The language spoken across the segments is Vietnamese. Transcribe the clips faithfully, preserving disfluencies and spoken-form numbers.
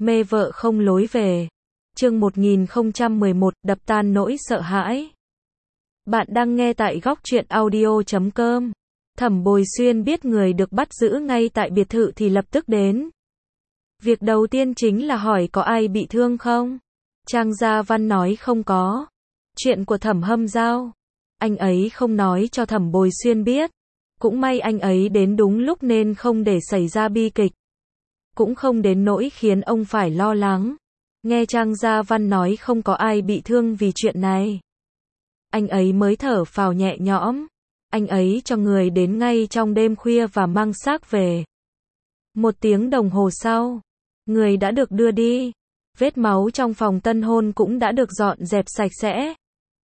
Mê vợ không lối về. Chương một nghìn không trăm mười một, đập tan nỗi sợ hãi. Bạn đang nghe tại góc truyện audio chấm com. Thẩm Bồi Xuyên biết người được bắt giữ ngay tại biệt thự thì lập tức đến. Việc đầu tiên chính là hỏi có ai bị thương không? Trang Gia Văn nói không có. Chuyện của Thẩm Hâm Giao, anh ấy không nói cho Thẩm Bồi Xuyên biết. Cũng may anh ấy đến đúng lúc nên không để xảy ra bi kịch. Cũng không đến nỗi khiến ông phải lo lắng. Nghe Trang Gia Văn nói không có ai bị thương vì chuyện này, anh ấy mới thở phào nhẹ nhõm. Anh ấy cho người đến ngay trong đêm khuya và mang xác về. Một tiếng đồng hồ sau, người đã được đưa đi. Vết máu trong phòng tân hôn cũng đã được dọn dẹp sạch sẽ.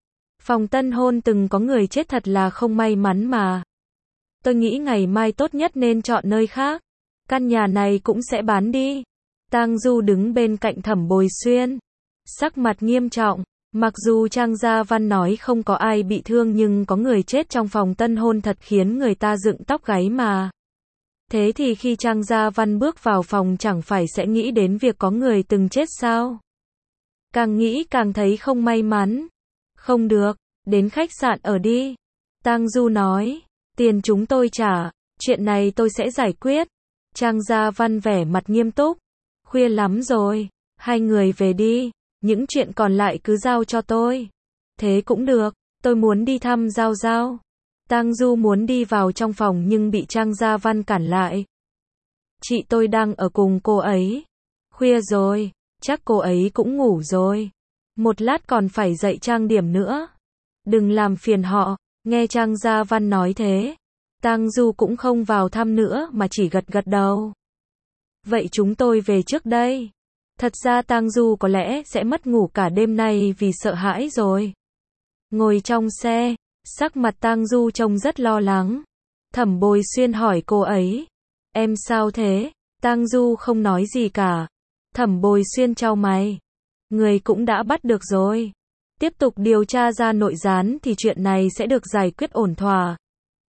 Phòng tân hôn từng có người chết thật là không may mắn mà. Tôi nghĩ ngày mai tốt nhất nên chọn nơi khác. Căn nhà này cũng sẽ bán đi. Tang Du đứng bên cạnh Thẩm Bồi Xuyên, sắc mặt nghiêm trọng. Mặc dù Trang Gia Văn nói không có ai bị thương nhưng có người chết trong phòng tân hôn thật khiến người ta dựng tóc gáy mà. Thế thì khi Trang Gia Văn bước vào phòng chẳng phải sẽ nghĩ đến việc có người từng chết sao? Càng nghĩ càng thấy không may mắn. Không được, đến khách sạn ở đi. Tang Du nói, tiền chúng tôi trả, chuyện này tôi sẽ giải quyết. Trang Gia Văn vẻ mặt nghiêm túc. Khuya lắm rồi, hai người về đi, những chuyện còn lại cứ giao cho tôi. Thế cũng được, tôi muốn đi thăm Giao Giao. Tang Du muốn đi vào trong phòng nhưng bị Trang Gia Văn cản lại. Chị tôi đang ở cùng cô ấy. Khuya rồi, chắc cô ấy cũng ngủ rồi. Một lát còn phải dậy trang điểm nữa. Đừng làm phiền họ. Nghe Trang Gia Văn nói thế, Tang Du cũng không vào thăm nữa mà chỉ gật gật đầu. Vậy chúng tôi về trước đây. Thật ra Tang Du có lẽ sẽ mất ngủ cả đêm nay vì sợ hãi rồi. Ngồi trong xe, sắc mặt Tang Du trông rất lo lắng. Thẩm Bồi Xuyên hỏi cô ấy, em sao thế? Tang Du không nói gì cả. Thẩm Bồi Xuyên chau mày. Người cũng đã bắt được rồi. Tiếp tục điều tra ra nội gián thì chuyện này sẽ được giải quyết ổn thỏa.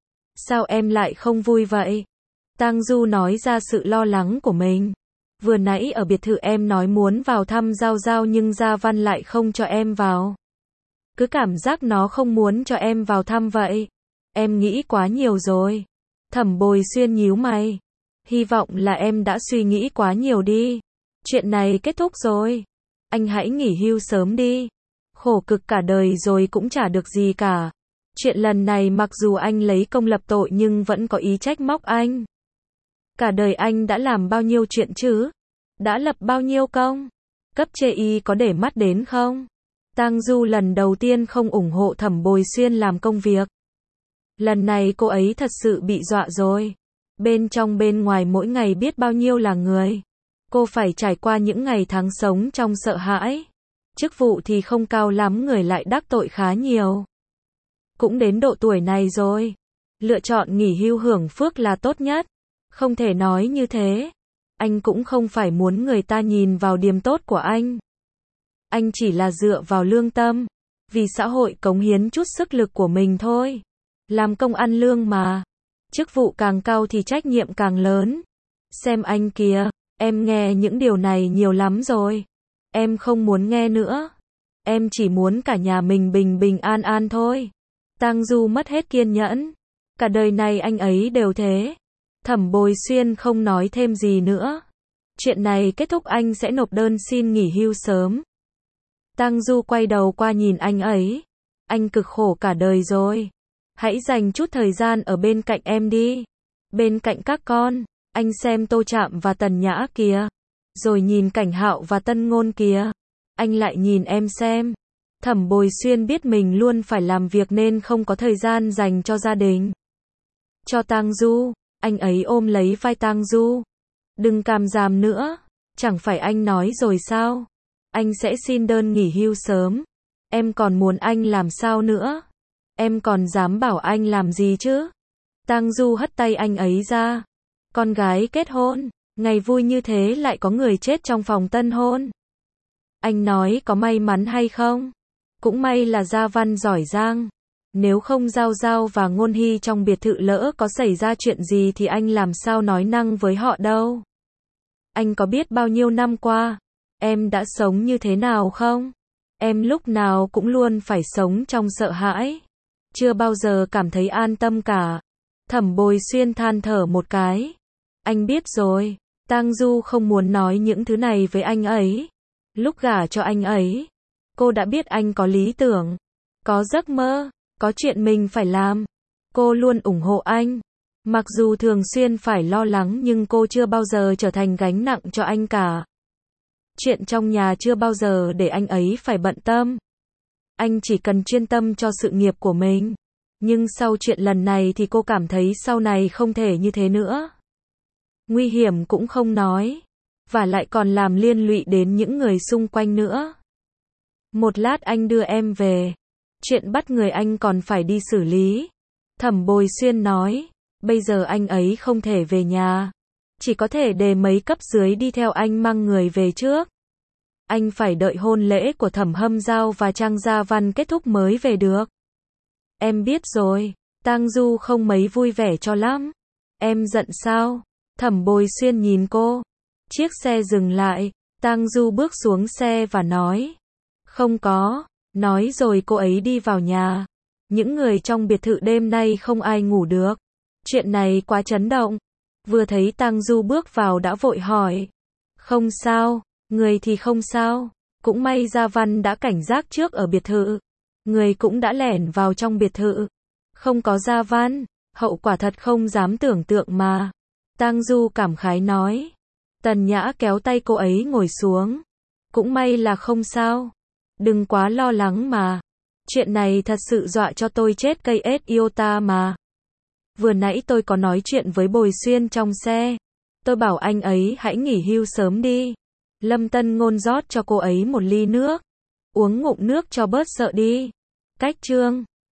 Sao em lại không vui vậy? Tang Du nói ra sự lo lắng của mình. Vừa nãy ở biệt thự em nói muốn vào thăm Giao Giao nhưng Gia Văn lại không cho em vào. Cứ cảm giác nó không muốn cho em vào thăm vậy. Em nghĩ quá nhiều rồi. Thẩm Bồi Xuyên nhíu mày. Hy vọng là em đã suy nghĩ quá nhiều đi. Chuyện này kết thúc rồi. Anh hãy nghỉ hưu sớm đi. Khổ cực cả đời rồi cũng chả được gì cả. Chuyện lần này mặc dù anh lấy công lập tội nhưng vẫn có ý trách móc anh. Cả đời anh đã làm bao nhiêu chuyện chứ? Đã lập bao nhiêu công? Cấp trên y có để mắt đến không? Tang Du lần đầu tiên không ủng hộ Thẩm Bồi Xuyên làm công việc. Lần này cô ấy thật sự bị dọa rồi. Bên trong bên ngoài mỗi ngày biết bao nhiêu là người. Cô phải trải qua những ngày tháng sống trong sợ hãi. Chức vụ thì không cao lắm, người lại đắc tội khá nhiều. Cũng đến độ tuổi này rồi. Lựa chọn nghỉ hưu hưởng phước là tốt nhất. Không thể nói như thế. Anh cũng không phải muốn người ta nhìn vào điểm tốt của anh. Anh chỉ là dựa vào lương tâm. Vì xã hội cống hiến chút sức lực của mình thôi. Làm công ăn lương mà. Chức vụ càng cao thì trách nhiệm càng lớn. Xem anh kìa, em nghe những điều này nhiều lắm rồi. Em không muốn nghe nữa. Em chỉ muốn cả nhà mình bình bình an an thôi. Tang Du mất hết kiên nhẫn. Cả đời này anh ấy đều thế. Thẩm Bồi Xuyên không nói thêm gì nữa. Chuyện này kết thúc anh sẽ nộp đơn xin nghỉ hưu sớm. Tang Du quay đầu qua nhìn anh ấy. Anh cực khổ cả đời rồi. Hãy dành chút thời gian ở bên cạnh em đi. Bên cạnh các con. Anh xem Tô Trạm và Tần Nhã kìa. Rồi nhìn Cảnh Hạo và Tân Ngôn kìa. Anh lại nhìn em xem. Thẩm Bồi Xuyên biết mình luôn phải làm việc nên không có thời gian dành cho gia đình. Cho Tang Du. Anh ấy ôm lấy vai Tang Du. Đừng càm ràm nữa. Chẳng phải anh nói rồi sao? Anh sẽ xin đơn nghỉ hưu sớm. Em còn muốn anh làm sao nữa? Em còn dám bảo anh làm gì chứ? Tang Du hất tay anh ấy ra. Con gái kết hôn. Ngày vui như thế lại có người chết trong phòng tân hôn. Anh nói có may mắn hay không? Cũng may là Gia Văn giỏi giang. Nếu không Giao Giao và Ngôn Hy trong biệt thự lỡ có xảy ra chuyện gì thì anh làm sao nói năng với họ đâu. Anh có biết bao nhiêu năm qua, em đã sống như thế nào không? Em lúc nào cũng luôn phải sống trong sợ hãi. Chưa bao giờ cảm thấy an tâm cả. Thẩm Bồi Xuyên than thở một cái. Anh biết rồi, Tang Du không muốn nói những thứ này với anh ấy. Lúc gả cho anh ấy, cô đã biết anh có lý tưởng, có giấc mơ, có chuyện mình phải làm. Cô luôn ủng hộ anh. Mặc dù thường xuyên phải lo lắng nhưng cô chưa bao giờ trở thành gánh nặng cho anh cả. Chuyện trong nhà chưa bao giờ để anh ấy phải bận tâm. Anh chỉ cần chuyên tâm cho sự nghiệp của mình. Nhưng sau chuyện lần này thì cô cảm thấy sau này không thể như thế nữa. Nguy hiểm cũng không nói, và lại còn làm liên lụy đến những người xung quanh nữa. Một lát anh đưa em về. Chuyện bắt người anh còn phải đi xử lý. Thẩm Bồi Xuyên nói, bây giờ anh ấy không thể về nhà. Chỉ có thể để mấy cấp dưới đi theo anh mang người về trước. Anh phải đợi hôn lễ của Thẩm Hâm Giao và Trang Gia Văn kết thúc mới về được. Em biết rồi. Tang Du không mấy vui vẻ cho lắm. Em giận sao? Thẩm Bồi Xuyên nhìn cô. Chiếc xe dừng lại. Tang Du bước xuống xe và nói. Không có. Nói rồi cô ấy đi vào nhà. Những người trong biệt thự đêm nay không ai ngủ được. Chuyện này quá chấn động. Vừa thấy Tang Du bước vào đã vội hỏi. Không sao. Người thì không sao. Cũng may Gia Văn đã cảnh giác trước ở biệt thự. Người cũng đã lẻn vào trong biệt thự. Không có Gia Văn, hậu quả thật không dám tưởng tượng mà. Tang Du cảm khái nói. Tần Nhã kéo tay cô ấy ngồi xuống. Cũng may là không sao. Đừng quá lo lắng mà. Chuyện này thật sự dọa cho tôi chết cây ết iota mà. Vừa nãy tôi có nói chuyện với Bồi Xuyên trong xe. Tôi bảo anh ấy hãy nghỉ hưu sớm đi. Lâm Tân Ngôn rót cho cô ấy một ly nước. Uống ngụm nước cho bớt sợ đi. Cách chương